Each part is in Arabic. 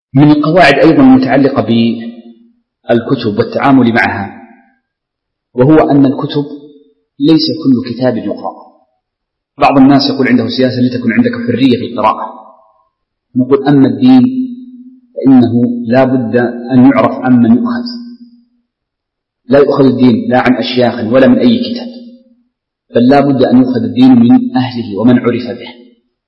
من القواعد أيضا المتعلقة بالكتب والتعامل معها، وهو أن الكتب ليس كل كتاب يقرأ. بعض الناس يقول عنده سياسة لتكن عندك حرية في القراءة، نقول أما الدين فإنه لا بد أن يعرف عمن يؤخذ، لا يؤخذ الدين لا عن أشياخ ولا من أي كتاب، بل لا بد أن يؤخذ الدين من أهله ومن عرف به،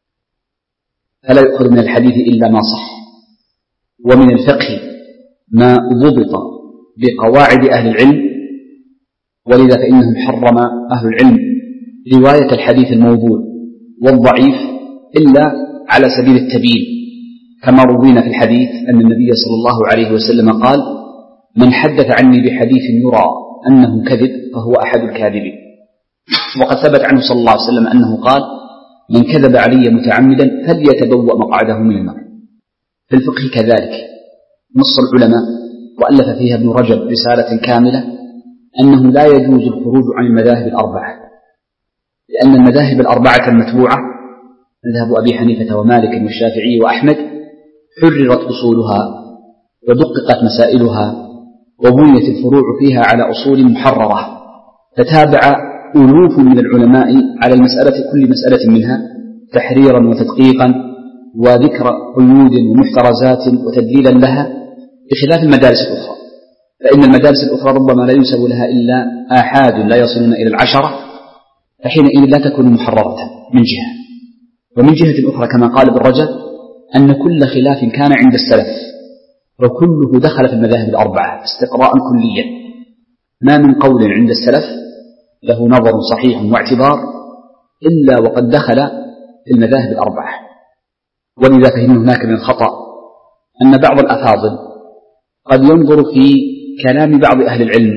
فلا يؤخذ من الحديث إلا ما صح، ومن الفقه ما ضبط بقواعد أهل العلم، ولذا فإنهم حرم أهل العلم رواية الحديث الموضوع والضعيف إلا على سبيل التبيين، كما روينا في الحديث أن النبي صلى الله عليه وسلم قال: من حدث عني بحديث يرى أنه كذب فهو أحد الكاذبين. وقد ثبت عنه صلى الله عليه وسلم أنه قال: من كذب علي متعمدا فليتبوأ مقعده من النار. في الفقه كذلك نص العلماء وألف فيها ابن رجب رسالة كاملة أنه لا يجوز الخروج عن المذاهب الأربعة، لأن المذاهب الأربعة المتبوعة مذهب أبي حنيفة ومالك والشافعي وأحمد حررت أصولها ودققت مسائلها وبنيت الفروع فيها على أصول محررة، فتابع ألوف من العلماء على المسألة كل مسألة منها تحريرا وتدقيقا وذكر قيود ومحترزات وتدليلا لها، بخلاف المدارس الأخرى، فإن المدارس الأخرى ربما لا ينسب لها إلا آحاد لا يصلون إلى 10، فحينئذ لا تكون محررة من جهة. ومن جهة أخرى كما قال ابن رجب أن كل خلاف كان عند السلف وكله دخل في المذاهب الأربعة استقراء كليا، ما من قول عند السلف له نظر صحيح واعتبار إلا وقد دخل في المذاهب الأربعة. ولذا فإن هناك من الخطأ أن بعض الأفاضل قد ينظر في كلام بعض أهل العلم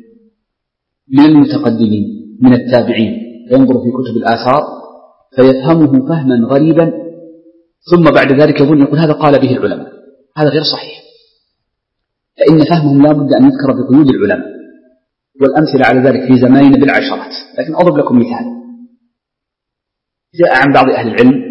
من المتقدمين من التابعين، ينظر في كتب الآثار فيفهمه فهما غريبا، ثم بعد ذلك يقول هذا قال به العلماء. هذا غير صحيح، فإن فهمهم لا بد أن يذكر بقيود العلماء، والأمثلة على ذلك في زماننا بالعشرات. لكن أضرب لكم مثال: جاء عن بعض أهل العلم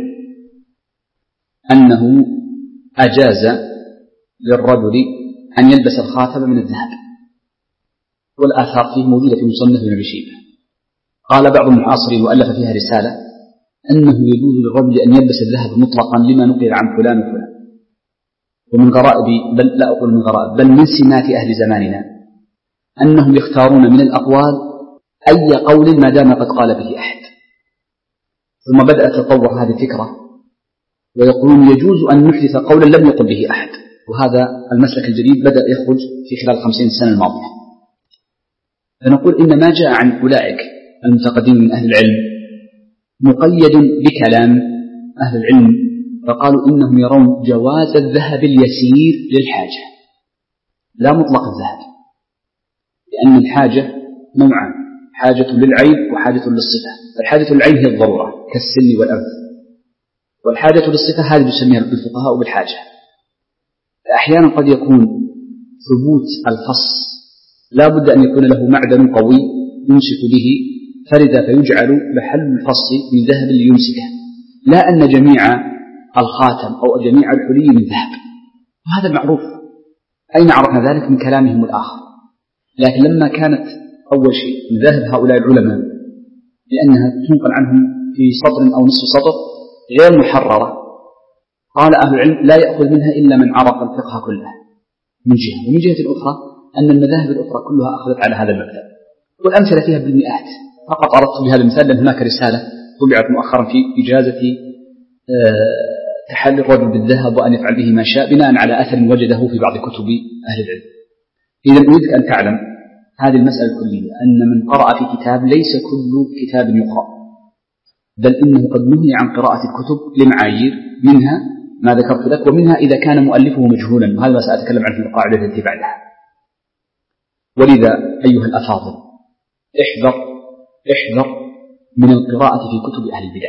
أنه أجاز للرجل أن يلبس الخاتم من الذهب، والآثار فيه موجودة في مصنف ابن أبي شيبة. قال بعض المعاصرين وألف فيها رسالة أنه يجوز للرجل أن يلبس الذهب مطلقا لما نقل عن فلان وفلان. ومن غرائب، بل لا أقول من غرائب، بل من سمات أهل زماننا أنهم يختارون من الأقوال أي قول ما دام قد قال به أحد. ثم بدأت تتطور هذه الفكرة ويقولون يجوز أن نحدث قولا لم يقل به أحد، وهذا المسلك الجديد بدأ يخرج في خلال 50 سنة الماضية. فنقول إن ما جاء عن أولئك المتقدمين من أهل العلم مقيد بكلام أهل العلم، فقالوا إنهم يرون جواز الذهب اليسير للحاجة لا مطلق الذهب، لأن الحاجة نوعان: حاجة للعين وحاجة للصفة. فالحاجة للعين هي الضرورة كالسن والأنف، والحاجة للصفة هذه يسميها الفقهاء بالحاجة. فأحيانا قد يكون ثبوت الفص لا بد أن يكون له معدن قوي يمسك به، فلذا فيجعل محل الفص من ذهب ليمسكه، لا أن جميع الخاتم أو جميع الحلي من ذهب، وهذا معروف. أين عرفنا ذلك؟ من كلامهم الآخر. لكن لما كانت أول شيء من ذهب هؤلاء العلماء لأنها تنقل عنهم في سطر أو نصف سطر غير محررة، قال أهل العلم لا يأخذ منها إلا من عرف الفقه كله من جهة. ومن جهة أخرى أن المذاهب الأخرى كلها أخذت على هذا المبدأ، والأمثلة فيها بالمئات. فقط أردت بهذا المثال لأن هناك رسالة طبعت مؤخرا في إجازة تحلي الرجل بالذهب وأن يفعل به ما شاء بناء على أثر وجده في بعض كتب أهل العلم. إذا أريدك أن تعلم هذه المسألة الكلية، أن من قرأ في كتاب ليس كل كتاب يقرأ، بل إنه قد نهي عن قراءة الكتب لمعايير، منها ما ذكرت لك، ومنها إذا كان مؤلفه مجهولا، وهذا ما سأتكلم عنه في القاعدة التي بعدها. ولذا أيها الأفاضل احذر من القراءة في كتب أهل البدع،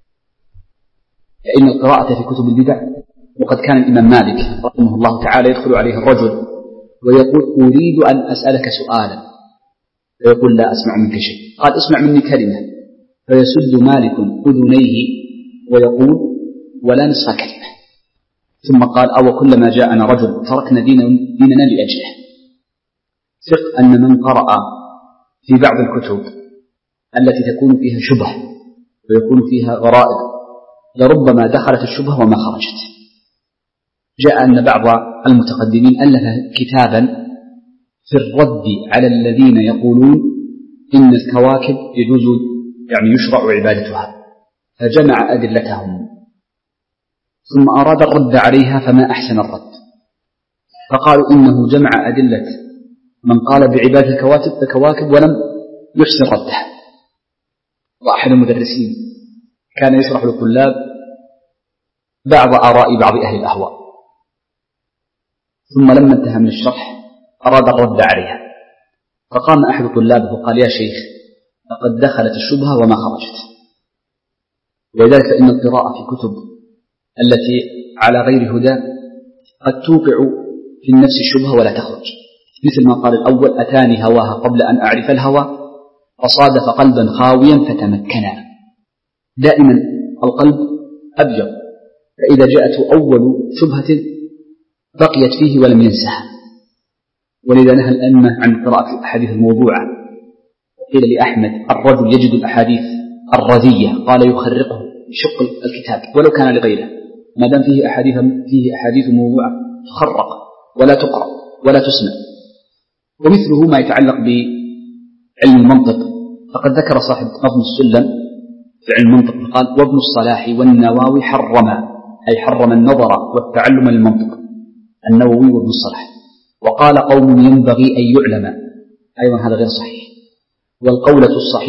فإن القراءة في كتب البدع، وقد كان الإمام مالك رحمه الله تعالى يدخل عليه الرجل ويقول أريد أن أسألك سؤالا، فيقول لا أسمع منك شيء. قال اسمع مني كلمة، فيسد مالك أذنيه ويقول ولا نصف كلمة. ثم قال: أو كلما جاءنا رجل تركنا ديننا لأجله. ثق أن من قرأ في بعض الكتب التي تكون فيها شبه ويكون فيها غرائب لربما دخلت الشبهة وما خرجت. جاء أن بعض المتقدمين ألف كتابا في الرد على الذين يقولون إن الكواكب يجوز يشرع عبادتها، فجمع أدلتهم ثم أراد الرد عليها فما أحسن الرد، فقالوا إنه جمع أدلة من قال بعبادة الكواكب ولم يحسن ردها. وأحد المدرسين كان يشرح للطلاب بعض آراء بعض أهل الأهواء، ثم لما انتهى من الشرح أراد الرد عليها، فقام أحد طلابه وقال: يا شيخ، لقد دخلت الشبهة وما خرجت. ولذلك فإن القراءة في كتب التي على غير هدى قد توقع في النفس الشبهة ولا تخرج، مثل ما قال الأول: أتاني هواها قبل أن أعرف الهوى فصادف قلبا خاويا فتمكنا. دائما القلب أبيض، فإذا جاءته أول شبهة بقيت فيه ولم ينسها. ولذا نهى الأئمة عن قراءة الأحاديث الموضوعة. وقيل لأحمد: الرجل يجد الأحاديث الرذية قال يخرقه يشق الكتاب ولو كان لغيره، ما دام فيه أحاديث موضوعة تخرق ولا تقرأ ولا تسمع. ومثله ما يتعلق بعلم المنطق، فقد ذكر صاحب نظم السلم في علم المنطق قال: وابن الصلاح والنواوي حرم النظر والتعلم للمنطق، النووي وابن الصلاح. وقال: قوم ينبغي أن يعلم، أيضا هذا غير صحيح. والقولة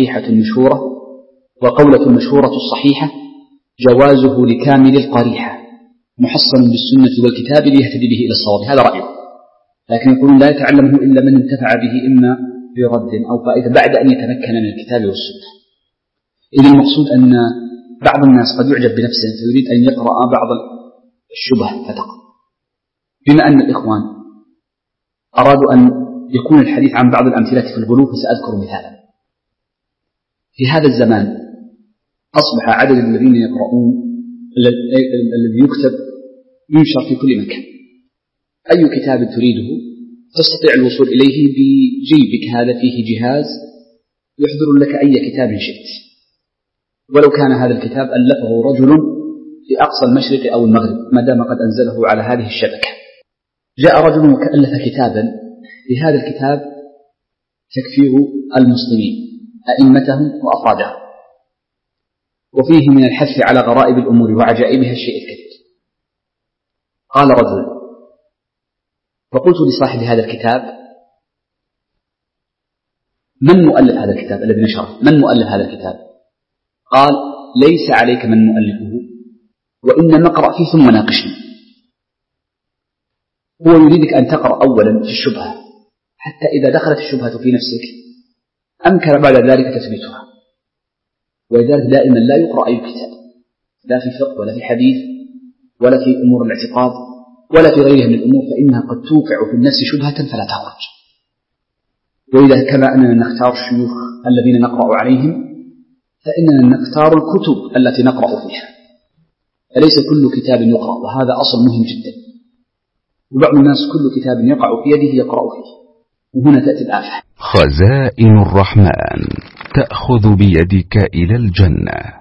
المشهورة الصحيحة جوازه لكامل القريحة محصن بالسنة والكتاب ليهتدي به إلى الصواب، هذا رأيه. لكن يقولون لا يتعلمه إلا من انتفع به إما برد أو فائدة بعد أن يتمكن من الكتاب والسنة. إذن المقصود أن بعض الناس قد يعجب بنفسه فيريد أن يقرأ بعض الشبه فتقرأ. بما أن الإخوان أرادوا أن يكون الحديث عن بعض الأمثلة في الغلو، فسأذكر مثالا. في هذا الزمان أصبح عدد الذين يقرؤون الذي يكتب ينشر في كل مكان. أي كتاب تريده تستطيع الوصول إليه بجيبك هذا، فيه جهاز يحضر لك أي كتاب شئت، ولو كان هذا الكتاب ألفه رجل في أقصى المشرق أو المغرب ما دام قد أنزله على هذه الشبكة. جاء رجل وألف كتابا، في هذا الكتاب تكفير المسلمين أئمتهم وأفرادهم، وفيه من الحث على غرائب الأمور وعجائبها الشيء الكثير. قال رجل، فقلت لصاحب هذا الكتاب: من مؤلف هذا الكتاب الذي نشره؟ من مؤلف هذا الكتاب؟ قال: ليس عليك من مؤلفه، وإنما اقرأ فيه ثم ناقشني. هو يريدك أن تقرأ أولا في الشبهة حتى إذا دخلت الشبهة في نفسك أمكن بعد ذلك تثبيتها. ولذلك دائما لا يقرأ أي كتاب، لا في الفقه ولا في حديث ولا في أمور الاعتقاد ولا في غيرها من الأمور، فإنها قد توقع في النفس شبهة فلا تخرج. وإذا كما أننا نختار الشيوخ الذين نقرأ عليهم، فإننا نختار الكتب التي نقرأ فيها، فليس كل كتاب يقرأ، وهذا أصل مهم جدا. وبعض الناس كل كتاب يقع في يده يقرأ فيه، وهنا تأتي الآفة. خزائن الرحمن تأخذ بيدك إلى الجنة.